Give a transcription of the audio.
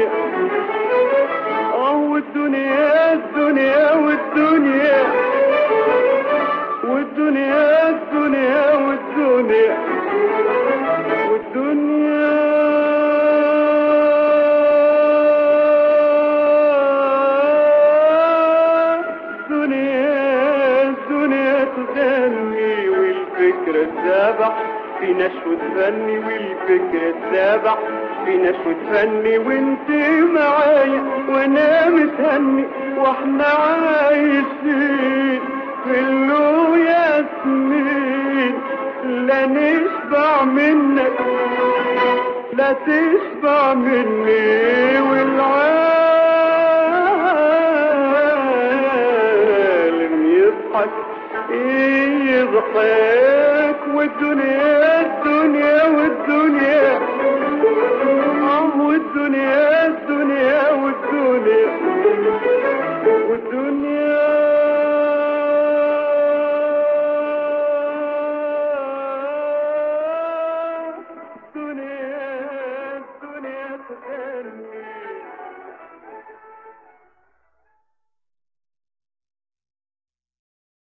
والدنيا والدنيا الدنيا والدنيا والدنيا الدنيا والدنيا والدنيا الدنيا تغني والفكرة تسابح في نشوة فني والفكرة تسابح في نشوة فني وانت معايا وانا متهني واحنا عايشين في اللو ياسمين لا نشبع منك لا تشبع مني والعالم يضحك يضحك والدنيا الدنيا والدنيا والدنيا